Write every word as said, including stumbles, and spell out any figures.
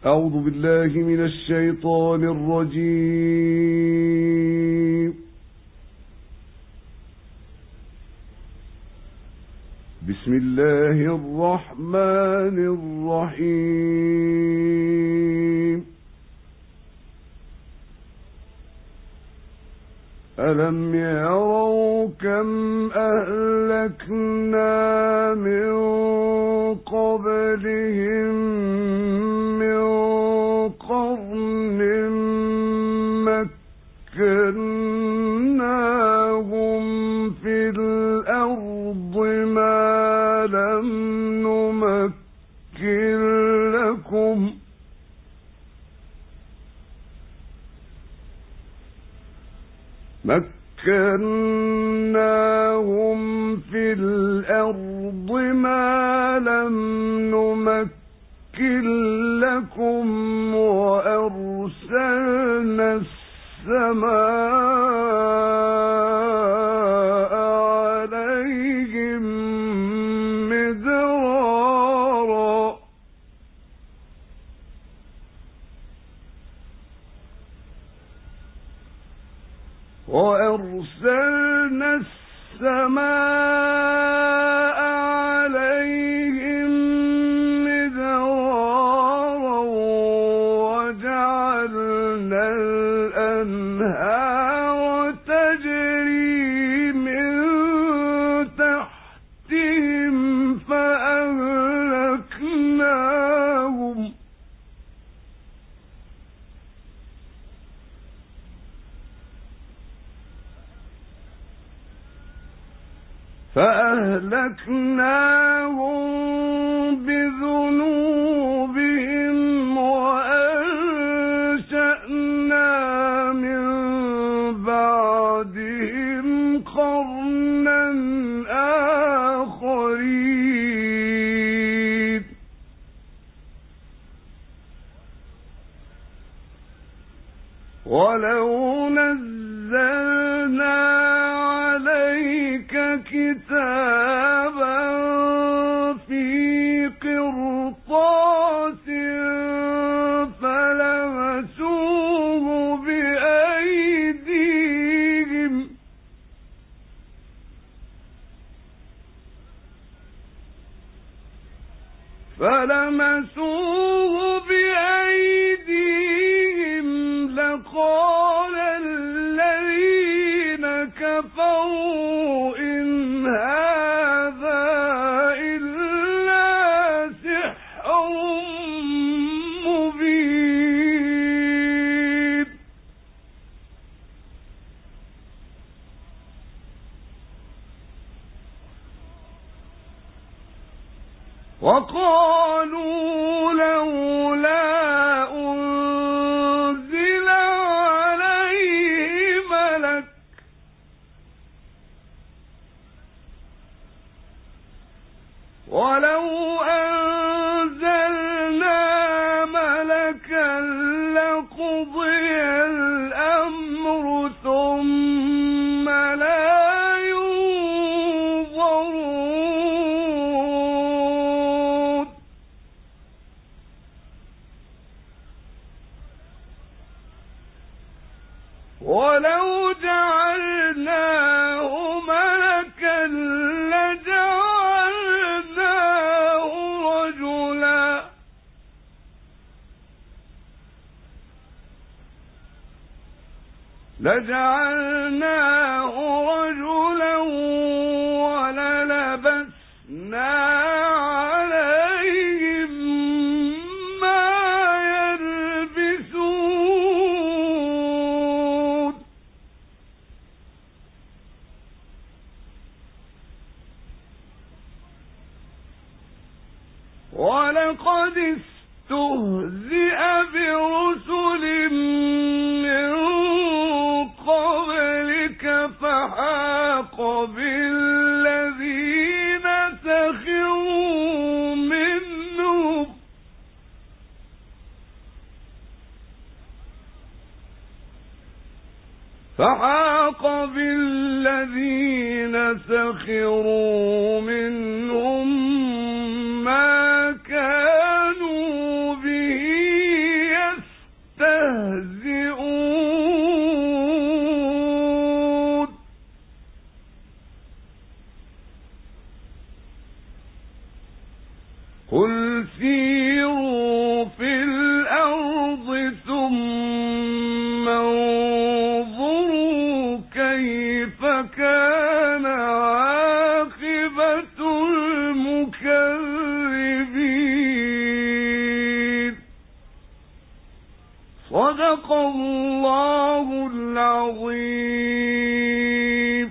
أعوذ بالله من الشيطان الرجيم. بسم الله الرحمن الرحيم. ألم يروا كم أهلكنا من قبلهم من قرن مكناهم في الأرض ما لم نمكن لكم مكناهم في الأرض ما لم نمكن لكم وأرسلنا السماء عليهم مدرارا وأرسلنا السماء عليهم مدرارا وجعلنا الأنهار تجري من تحتهم فأهلكناهم فأهلكناهم بذنوبهم وأنشأنا من بعدهم قرنا آخرين ولو نزلنا كتابا في قرطاس فلمسوه بأيديهم فلمسوه بأيديهم لقال الذين كفروا إن هذا إلا سحر مبين وقالوا لولا أنزل عليه ملك ولو أنزلنا ملكا لقضي الأمر ثم لا ينظرون ولو جعلناه ملكا لجعلناه رجلا لجعلناه رجلا وللبسنا عليهم ما يلبسون ولقد استهزئ برسل من قبلك فحاق بالذين سخروا منهم فحاق بالذين سخروا منهم ما كانوا به قل سيروا في الأرض ثم انظروا كيف كان عاقبة المكذبين. صدق الله العظيم.